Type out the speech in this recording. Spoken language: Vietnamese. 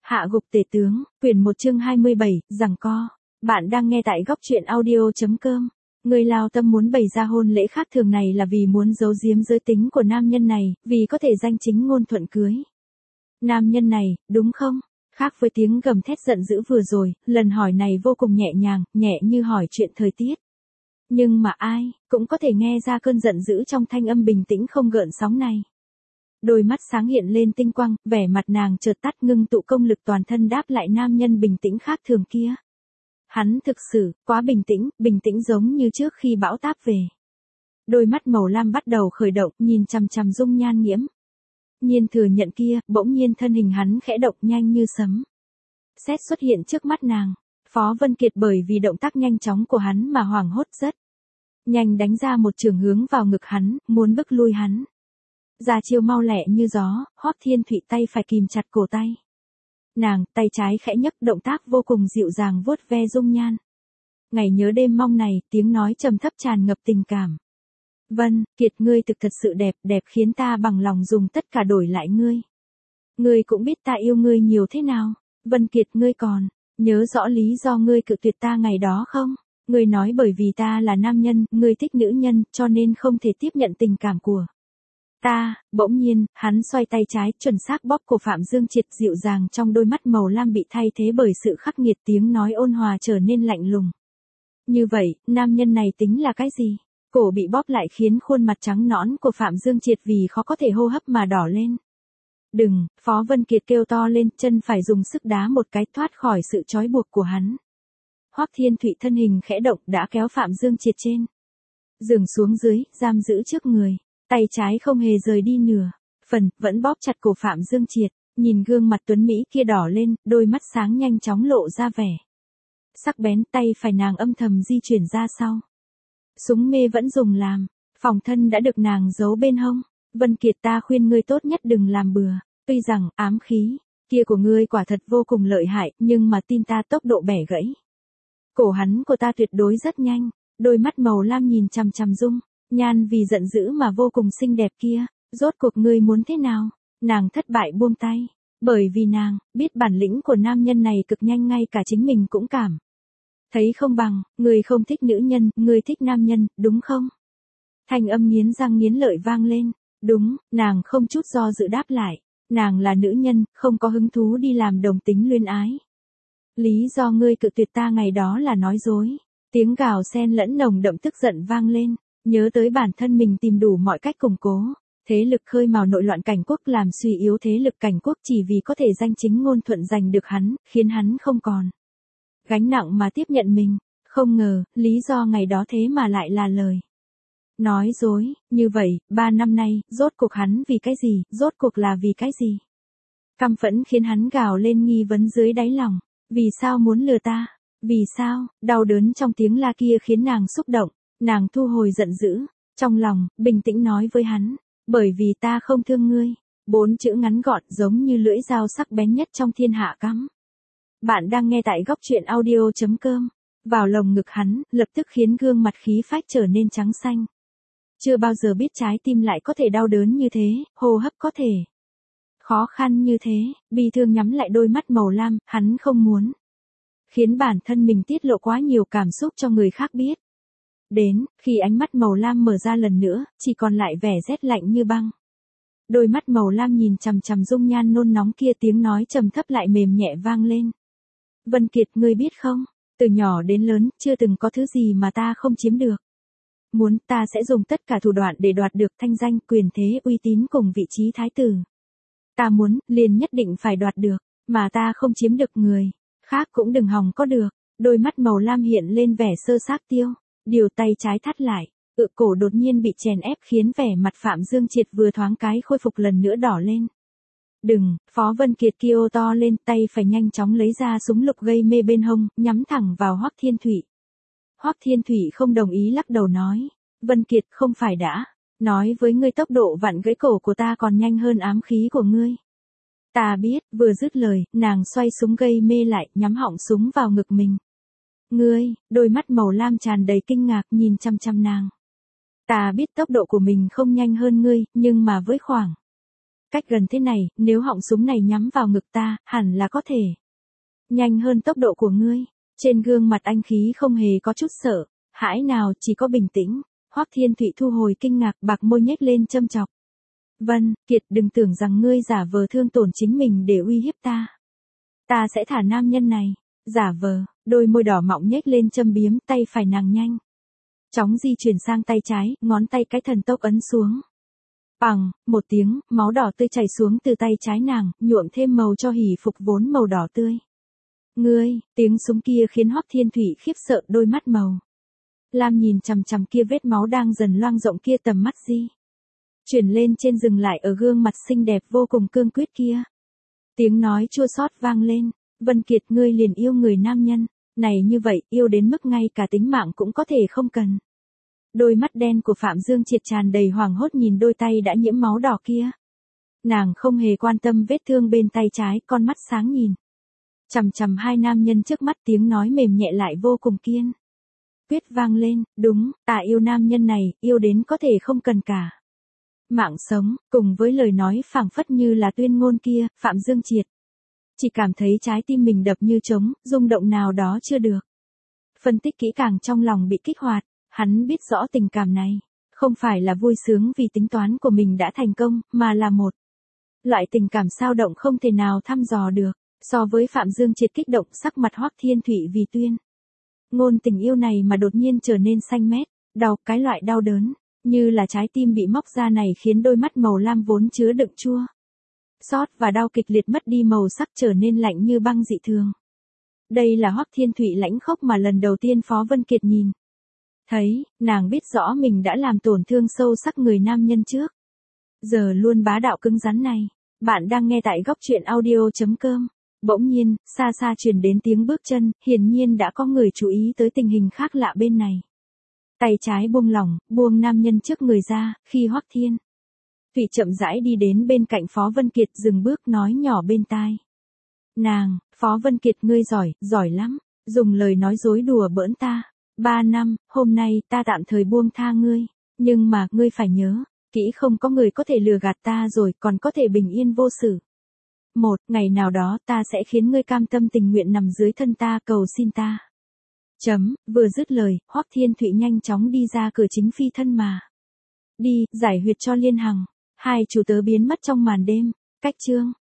Hạ gục tể tướng, quyển 1 chương 27, giằng co. Bạn đang nghe tại góc truyện audio.com. Người lao tâm muốn bày ra hôn lễ khác thường này là vì muốn giấu giếm giới tính của nam nhân này, vì có thể danh chính ngôn thuận cưới. Nam nhân này, đúng không? Khác với tiếng gầm thét giận dữ vừa rồi, lần hỏi này vô cùng nhẹ nhàng, nhẹ như hỏi chuyện thời tiết. Nhưng mà ai, cũng có thể nghe ra cơn giận dữ trong thanh âm bình tĩnh không gợn sóng này. Đôi mắt sáng hiện lên tinh quang, vẻ mặt nàng chợt tắt ngưng tụ công lực toàn thân đáp lại nam nhân bình tĩnh khác thường kia. Hắn thực sự, quá bình tĩnh giống như trước khi bão táp về. Đôi mắt màu lam bắt đầu khởi động, nhìn chằm chằm dung nhan nghiễm. Nhiên thừa nhận kia, bỗng nhiên thân hình hắn khẽ động nhanh như sấm. Sét xuất hiện trước mắt nàng. Phó Vân Kiệt bởi vì động tác nhanh chóng của hắn mà hoảng hốt rất. Nhanh đánh ra một trường hướng vào ngực hắn, muốn bức lui hắn. Ra chiêu mau lẹ như gió, Hoắc Thiên Thụy tay phải kìm chặt cổ tay. Nàng, tay trái khẽ nhấc động tác vô cùng dịu dàng vuốt ve dung nhan. Ngày nhớ đêm mong này, tiếng nói trầm thấp tràn ngập tình cảm. Vân, Kiệt ngươi thực thật sự đẹp, đẹp khiến ta bằng lòng dùng tất cả đổi lại ngươi. Ngươi cũng biết ta yêu ngươi nhiều thế nào. Vân Kiệt ngươi còn nhớ rõ lý do ngươi cự tuyệt ta ngày đó không? Ngươi nói bởi vì ta là nam nhân, ngươi thích nữ nhân, cho nên không thể tiếp nhận tình cảm của ta. Bỗng nhiên, hắn xoay tay trái, chuẩn xác bóp cổ Phạm Dương Triệt, dịu dàng trong đôi mắt màu lam bị thay thế bởi sự khắc nghiệt, tiếng nói ôn hòa trở nên lạnh lùng. Như vậy, nam nhân này tính là cái gì? Cổ bị bóp lại khiến khuôn mặt trắng nõn của Phạm Dương Triệt vì khó có thể hô hấp mà đỏ lên. Đừng, Phó Vân Kiệt kêu to lên, chân phải dùng sức đá một cái thoát khỏi sự trói buộc của hắn. Hoắc Thiên Thụy thân hình khẽ động đã kéo Phạm Dương Triệt trên giường xuống dưới, giam giữ trước người. Tay trái không hề rời đi nửa phần, vẫn bóp chặt cổ Phạm Dương Triệt, nhìn gương mặt tuấn Mỹ kia đỏ lên, đôi mắt sáng nhanh chóng lộ ra vẻ sắc bén, tay phải nàng âm thầm di chuyển ra sau. Súng mê vẫn dùng làm, phòng thân đã được nàng giấu bên hông. Vân Kiệt ta khuyên ngươi tốt nhất đừng làm bừa, tuy rằng ám khí kia của ngươi quả thật vô cùng lợi hại, nhưng mà tin ta tốc độ bẻ gãy cổ hắn của ta tuyệt đối rất nhanh. Đôi mắt màu lam nhìn chằm chằm dung nhan vì giận dữ mà vô cùng xinh đẹp kia, rốt cuộc ngươi muốn thế nào? Nàng thất bại buông tay, bởi vì nàng biết bản lĩnh của nam nhân này cực nhanh, ngay cả chính mình cũng cảm thấy không bằng. Ngươi không thích nữ nhân, ngươi thích nam nhân, đúng không? Thanh âm nghiến răng nghiến lợi vang lên. Đúng, nàng không chút do dự đáp lại. Nàng là nữ nhân, không có hứng thú đi làm đồng tính luyến ái. Lý do ngươi cự tuyệt ta ngày đó là nói dối. Tiếng gào xen lẫn nồng đậm tức giận vang lên. Nhớ tới bản thân mình tìm đủ mọi cách củng cố thế lực khơi mào nội loạn cảnh quốc, làm suy yếu thế lực cảnh quốc chỉ vì có thể danh chính ngôn thuận giành được hắn, khiến hắn không còn gánh nặng mà tiếp nhận mình. Không ngờ, lý do ngày đó thế mà lại là lời nói dối. Như vậy, 3 năm nay, rốt cuộc hắn vì cái gì, rốt cuộc là vì cái gì? Căm phẫn khiến hắn gào lên nghi vấn dưới đáy lòng. Vì sao muốn lừa ta? Vì sao? Đau đớn trong tiếng la kia khiến nàng xúc động. Nàng thu hồi giận dữ, trong lòng, bình tĩnh nói với hắn. Bởi vì ta không thương ngươi. 4 chữ ngắn gọn giống như lưỡi dao sắc bén nhất trong thiên hạ cắm. Bạn đang nghe tại góc truyện audio.com. Vào lồng ngực hắn, lập tức khiến gương mặt khí phách trở nên trắng xanh. Chưa bao giờ biết trái tim lại có thể đau đớn như thế, hô hấp có thể khó khăn như thế. Bi thương nhắm lại đôi mắt màu lam, hắn không muốn khiến bản thân mình tiết lộ quá nhiều cảm xúc cho người khác biết. Đến, khi ánh mắt màu lam mở ra lần nữa, chỉ còn lại vẻ rét lạnh như băng. Đôi mắt màu lam nhìn chằm chằm dung nhan nôn nóng kia, tiếng nói trầm thấp lại mềm nhẹ vang lên. Vân Kiệt ngươi biết không, từ nhỏ đến lớn, chưa từng có thứ gì mà ta không chiếm được. Muốn, ta sẽ dùng tất cả thủ đoạn để đoạt được thanh danh, quyền thế, uy tín cùng vị trí thái tử. Ta muốn, liền nhất định phải đoạt được, mà ta không chiếm được người khác cũng đừng hòng có được. Đôi mắt màu lam hiện lên vẻ sơ xác tiêu, điều tay trái thắt lại, cổ đột nhiên bị chèn ép khiến vẻ mặt Phạm Dương Triệt vừa thoáng cái khôi phục lần nữa đỏ lên. Đừng, Phó Vân Kiệt kêu to lên, tay phải nhanh chóng lấy ra súng lục gây mê bên hông, nhắm thẳng vào Hoắc Thiên Thụy. Hoắc Thiên Thụy không đồng ý lắc đầu nói. Vân Kiệt không phải đã nói với ngươi tốc độ vặn gãy cổ của ta còn nhanh hơn ám khí của ngươi. Ta biết, vừa dứt lời, nàng xoay súng gây mê lại, nhắm họng súng vào ngực mình. Ngươi, đôi mắt màu lam tràn đầy kinh ngạc nhìn chăm chăm nàng. Ta biết tốc độ của mình không nhanh hơn ngươi, nhưng mà với khoảng cách gần thế này, nếu họng súng này nhắm vào ngực ta, hẳn là có thể. Nhanh hơn tốc độ của ngươi. Trên gương mặt anh khí không hề có chút sợ hãi nào, chỉ có bình tĩnh. Hoắc Thiên Thụy thu hồi kinh ngạc, bạc môi nhếch lên châm chọc. Vân Kiệt, đừng tưởng rằng ngươi giả vờ thương tổn chính mình để uy hiếp ta. Ta sẽ thả nam nhân này. Giả vờ, đôi môi đỏ mọng nhếch lên châm biếm, tay phải nàng nhanh chóng di chuyển sang tay trái, ngón tay cái thần tốc ấn xuống. Bằng, một tiếng, máu đỏ tươi chảy xuống từ tay trái nàng, nhuộm thêm màu cho hỷ phục vốn màu đỏ tươi. Ngươi, tiếng súng kia khiến Hoắc Thiên Thụy khiếp sợ, đôi mắt màu lam nhìn chằm chằm kia vết máu đang dần loang rộng kia, tầm mắt di chuyển lên trên, dừng lại ở gương mặt xinh đẹp vô cùng cương quyết kia. Tiếng nói chua xót vang lên, Vân Kiệt, ngươi liền yêu người nam nhân này như vậy, yêu đến mức ngay cả tính mạng cũng có thể không cần. Đôi mắt đen của Phạm Dương Triệt tràn đầy hoảng hốt nhìn đôi tay đã nhiễm máu đỏ kia. Nàng không hề quan tâm vết thương bên tay trái, con mắt sáng nhìn chằm chằm hai nam nhân trước mắt, tiếng nói mềm nhẹ lại vô cùng kiên quyết vang lên, đúng, ta yêu nam nhân này, yêu đến có thể không cần cả mạng sống. Cùng với lời nói phảng phất như là tuyên ngôn kia, Phạm Dương Triệt chỉ cảm thấy trái tim mình đập như trống, rung động nào đó chưa được phân tích kỹ càng, trong lòng bị kích hoạt. Hắn biết rõ tình cảm này không phải là vui sướng vì tính toán của mình đã thành công, mà là một loại tình cảm xao động không thể nào thăm dò được. So với Phạm Dương Triệt kích động, sắc mặt Hoắc Thiên Thụy vì tuyên ngôn tình yêu này mà đột nhiên trở nên xanh mét, đau, cái loại đau đớn như là trái tim bị móc ra này khiến đôi mắt màu lam vốn chứa đựng chua xót và đau kịch liệt mất đi màu sắc, trở nên lạnh như băng dị thường. Đây là Hoắc Thiên Thụy lãnh khốc mà lần đầu tiên Phó Vân Kiệt nhìn thấy. Nàng biết rõ mình đã làm tổn thương sâu sắc người nam nhân trước giờ luôn bá đạo cứng rắn này. Bạn đang nghe tại góc truyện audio.com. Bỗng nhiên, xa xa truyền đến tiếng bước chân, hiển nhiên đã có người chú ý tới tình hình khác lạ bên này. Tay trái buông lỏng, buông nam nhân trước người ra, khi Hoắc Thiên Thụy chậm rãi đi đến bên cạnh Phó Vân Kiệt, dừng bước nói nhỏ bên tai nàng, Phó Vân Kiệt, ngươi giỏi lắm, dùng lời nói dối đùa bỡn ta. 3 năm, hôm nay ta tạm thời buông tha ngươi, nhưng mà ngươi phải nhớ kỹ, không có người có thể lừa gạt ta rồi còn có thể bình yên vô sự. Một ngày nào đó ta sẽ khiến ngươi cam tâm tình nguyện nằm dưới thân ta, cầu xin ta. Vừa dứt lời, Hoắc Thiên Thụy nhanh chóng đi ra cửa chính, phi thân mà đi, giải huyệt cho Liên Hằng. Hai chủ tớ biến mất trong màn đêm. Cách chương